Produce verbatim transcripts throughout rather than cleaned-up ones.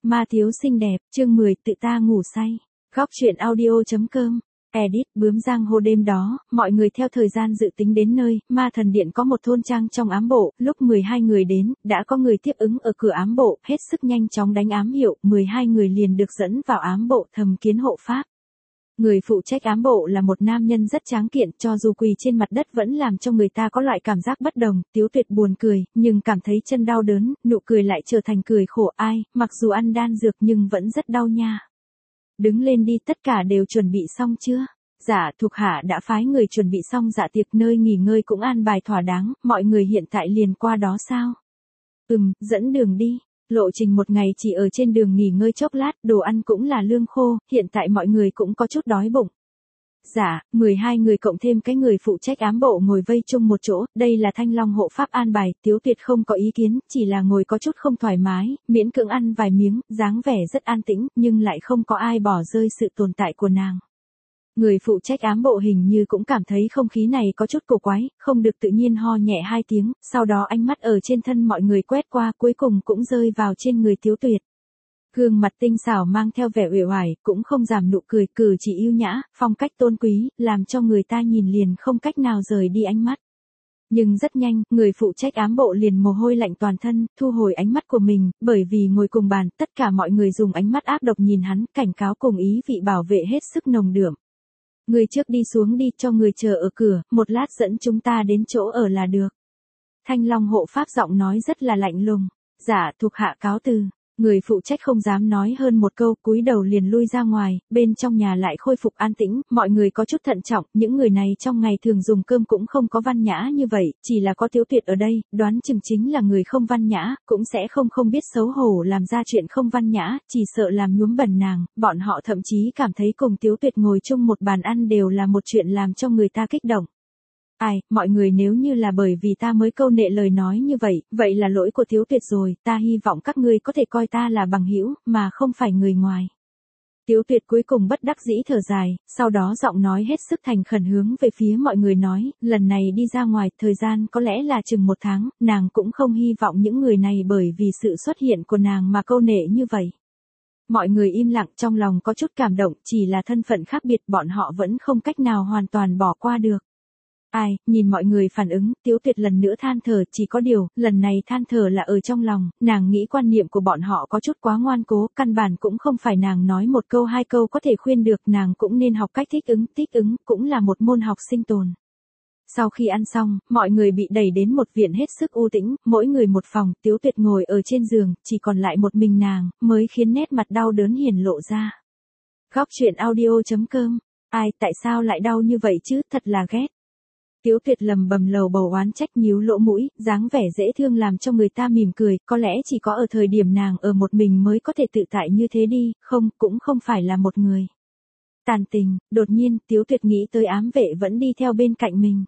Ma thiếu xinh đẹp, chương mười, tự ta ngủ say. Góc truyện audio.com. Edit, bướm giang hồ đêm đó, mọi người theo thời gian dự tính đến nơi, ma thần điện có một thôn trang trong ám bộ, lúc mười hai người đến, đã có người tiếp ứng ở cửa ám bộ, hết sức nhanh chóng đánh ám hiệu, mười hai người liền được dẫn vào ám bộ thầm kiến hộ pháp. Người phụ trách ám bộ là một nam nhân rất tráng kiện, cho dù quỳ trên mặt đất vẫn làm cho người ta có loại cảm giác bất đồng, Tiếu Tuyệt buồn cười, nhưng cảm thấy chân đau đớn, nụ cười lại trở thành cười khổ ai, mặc dù ăn đan dược nhưng vẫn rất đau nha. Đứng lên đi, tất cả đều chuẩn bị xong chưa? Dạ, thuộc hạ đã phái người chuẩn bị xong dạ tiệc, nơi nghỉ ngơi cũng an bài thỏa đáng, mọi người hiện tại liền qua đó sao? Ừm, dẫn đường đi. Lộ trình một ngày chỉ ở trên đường nghỉ ngơi chốc lát, đồ ăn cũng là lương khô, hiện tại mọi người cũng có chút đói bụng. Dạ, mười hai người cộng thêm cái người phụ trách ám bộ ngồi vây chung một chỗ, đây là Thanh Long hộ pháp an bài, Tiếu Tuyệt không có ý kiến, chỉ là ngồi có chút không thoải mái, miễn cưỡng ăn vài miếng, dáng vẻ rất an tĩnh, nhưng lại không có ai bỏ rơi sự tồn tại của nàng. Người phụ trách ám bộ hình như cũng cảm thấy không khí này có chút cổ quái, không được tự nhiên ho nhẹ hai tiếng, sau đó ánh mắt ở trên thân mọi người quét qua, cuối cùng cũng rơi vào trên người Tiếu Tuyệt. Gương mặt tinh xảo mang theo vẻ uể oải, cũng không giảm nụ cười, cử chỉ yêu nhã, phong cách tôn quý, làm cho người ta nhìn liền không cách nào rời đi ánh mắt. Nhưng rất nhanh, người phụ trách ám bộ liền mồ hôi lạnh toàn thân, thu hồi ánh mắt của mình, bởi vì ngồi cùng bàn, tất cả mọi người dùng ánh mắt ác độc nhìn hắn, cảnh cáo cùng ý vị bảo vệ hết sức nồng đượm. Người trước đi xuống đi, cho người chờ ở cửa, một lát dẫn chúng ta đến chỗ ở là được. Thanh Long hộ pháp giọng nói rất là lạnh lùng. Dạ, thuộc hạ cáo từ. Người phụ trách không dám nói hơn một câu, cúi đầu liền lui ra ngoài, bên trong nhà lại khôi phục an tĩnh, mọi người có chút thận trọng, những người này trong ngày thường dùng cơm cũng không có văn nhã như vậy, chỉ là có Tiếu Tuyệt ở đây, đoán chừng chính là người không văn nhã, cũng sẽ không không biết xấu hổ làm ra chuyện không văn nhã, chỉ sợ làm nhuốm bẩn nàng, bọn họ thậm chí cảm thấy cùng Tiếu Tuyệt ngồi chung một bàn ăn đều là một chuyện làm cho người ta kích động. Ai, mọi người nếu như là bởi vì ta mới câu nệ lời nói như vậy, vậy là lỗi của Tiếu Tuyệt rồi, ta hy vọng các ngươi có thể coi ta là bằng hữu, mà không phải người ngoài. Tiếu Tuyệt cuối cùng bất đắc dĩ thở dài, sau đó giọng nói hết sức thành khẩn hướng về phía mọi người nói, lần này đi ra ngoài, thời gian có lẽ là chừng một tháng, nàng cũng không hy vọng những người này bởi vì sự xuất hiện của nàng mà câu nệ như vậy. Mọi người im lặng, trong lòng có chút cảm động, chỉ là thân phận khác biệt bọn họ vẫn không cách nào hoàn toàn bỏ qua được. Ai, nhìn mọi người phản ứng, Tiếu Tuyệt lần nữa than thở, chỉ có điều, lần này than thở là ở trong lòng, nàng nghĩ quan niệm của bọn họ có chút quá ngoan cố, căn bản cũng không phải nàng nói một câu hai câu có thể khuyên được, nàng cũng nên học cách thích ứng, thích ứng, cũng là một môn học sinh tồn. Sau khi ăn xong, mọi người bị đẩy đến một viện hết sức u tĩnh, mỗi người một phòng, Tiếu Tuyệt ngồi ở trên giường, chỉ còn lại một mình nàng, mới khiến nét mặt đau đớn hiển lộ ra. Góc truyện audio.com. Ai, tại sao lại đau như vậy chứ, thật là ghét. Tiếu Tuyệt lầm bầm lầu bầu oán trách nhíu lỗ mũi, dáng vẻ dễ thương làm cho người ta mỉm cười, có lẽ chỉ có ở thời điểm nàng ở một mình mới có thể tự tại như thế đi, không, cũng không phải là một người. Tàn tình, đột nhiên, Tiếu Tuyệt nghĩ tới ám vệ vẫn đi theo bên cạnh mình.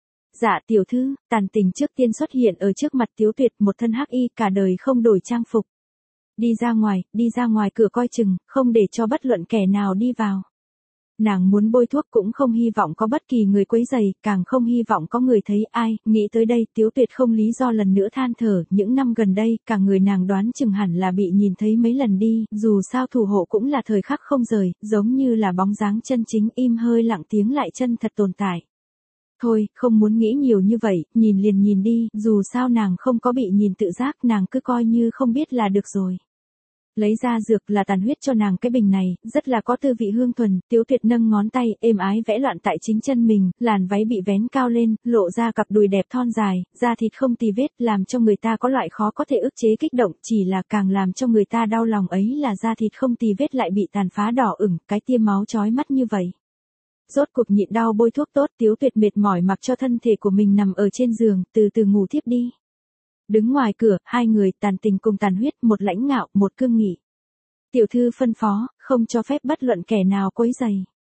Dạ tiểu thư, Tàn tình trước tiên xuất hiện ở trước mặt Tiếu Tuyệt, một thân hắc y, cả đời không đổi trang phục. Đi ra ngoài, đi ra ngoài cửa coi chừng, không để cho bất luận kẻ nào đi vào. Nàng muốn bôi thuốc cũng không hy vọng có bất kỳ người quấy rầy, càng không hy vọng có người thấy ai, nghĩ tới đây Tiếu Tuyệt không lý do lần nữa than thở, những năm gần đây, cả người nàng đoán chừng hẳn là bị nhìn thấy mấy lần đi, dù sao thủ hộ cũng là thời khắc không rời, giống như là bóng dáng chân chính im hơi lặng tiếng lại chân thật tồn tại. Thôi, không muốn nghĩ nhiều như vậy, nhìn liền nhìn đi, dù sao nàng không có bị nhìn tự giác, nàng cứ coi như không biết là được rồi. Lấy ra dược là tàn huyết cho nàng cái bình này, rất là có tư vị hương thuần, Tiếu Tuyệt nâng ngón tay, êm ái vẽ loạn tại chính chân mình, làn váy bị vén cao lên, lộ ra cặp đùi đẹp thon dài, da thịt không tì vết, làm cho người ta có loại khó có thể ức chế kích động, chỉ là càng làm cho người ta đau lòng ấy là da thịt không tì vết lại bị tàn phá đỏ ửng, cái tia máu chói mắt như vậy. Rốt cuộc nhịn đau bôi thuốc tốt, Tiếu Tuyệt mệt mỏi mặc cho thân thể của mình nằm ở trên giường, từ từ ngủ thiếp đi. Đứng ngoài cửa, hai người, Tàn tình cùng Tàn huyết, một lãnh ngạo, một cương nghị. Tiểu thư phân phó, không cho phép bất luận kẻ nào quấy rầy.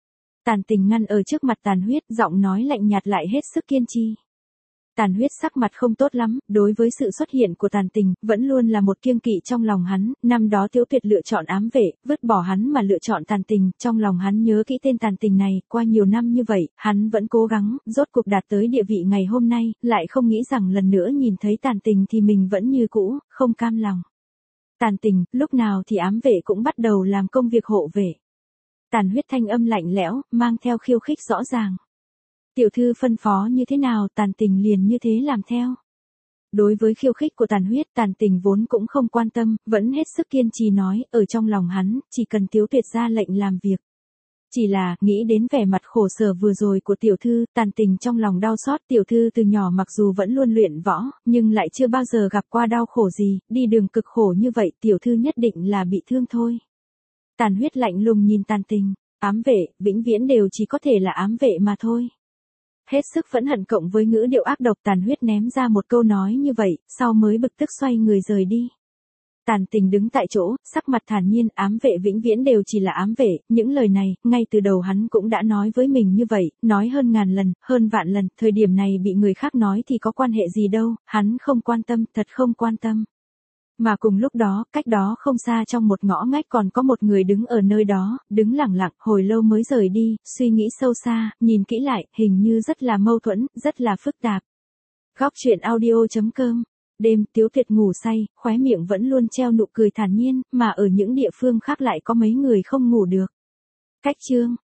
Tàn tình ngăn ở trước mặt Tàn huyết, giọng nói lạnh nhạt lại hết sức kiên trì. Tàn huyết sắc mặt không tốt lắm, đối với sự xuất hiện của Tàn tình, vẫn luôn là một kiêng kỵ trong lòng hắn, năm đó Tiếu Tuyệt lựa chọn ám vệ, vứt bỏ hắn mà lựa chọn Tàn tình, trong lòng hắn nhớ kỹ tên Tàn tình này, qua nhiều năm như vậy, hắn vẫn cố gắng, rốt cuộc đạt tới địa vị ngày hôm nay, lại không nghĩ rằng lần nữa nhìn thấy Tàn tình thì mình vẫn như cũ, không cam lòng. Tàn tình, lúc nào thì ám vệ cũng bắt đầu làm công việc hộ vệ. Tàn Huyết thanh âm lạnh lẽo, mang theo khiêu khích rõ ràng. Tiểu thư phân phó như thế nào, Tàn tình liền như thế làm theo. Đối với khiêu khích của Tàn Huyết, Tàn tình vốn cũng không quan tâm, vẫn hết sức kiên trì nói, ở trong lòng hắn, chỉ cần Tiếu Tuyệt ra lệnh làm việc. Chỉ là, nghĩ đến vẻ mặt khổ sở vừa rồi của tiểu thư, Tàn tình trong lòng đau xót. Tiểu thư từ nhỏ mặc dù vẫn luôn luyện võ, nhưng lại chưa bao giờ gặp qua đau khổ gì, đi đường cực khổ như vậy, tiểu thư nhất định là bị thương thôi. Tàn Huyết lạnh lùng nhìn Tàn tình, ám vệ, vĩnh viễn đều chỉ có thể là ám vệ mà thôi. Hết sức phẫn hận cộng với ngữ điệu ác độc, Tàn Huyết ném ra một câu nói như vậy, sau mới bực tức xoay người rời đi. Tàn tình đứng tại chỗ, sắc mặt thản nhiên, ám vệ vĩnh viễn đều chỉ là ám vệ, những lời này, ngay từ đầu hắn cũng đã nói với mình như vậy, nói hơn ngàn lần, hơn vạn lần, thời điểm này bị người khác nói thì có quan hệ gì đâu, hắn không quan tâm, thật không quan tâm. Mà cùng lúc đó, cách đó không xa trong một ngõ ngách còn có một người đứng ở nơi đó, đứng lặng lặng, hồi lâu mới rời đi, suy nghĩ sâu xa, nhìn kỹ lại, hình như rất là mâu thuẫn, rất là phức tạp. Góc truyện audio chấm com. Đêm, Tiếu Tuyệt ngủ say, khóe miệng vẫn luôn treo nụ cười thản nhiên, mà ở những địa phương khác lại có mấy người không ngủ được. Cách chương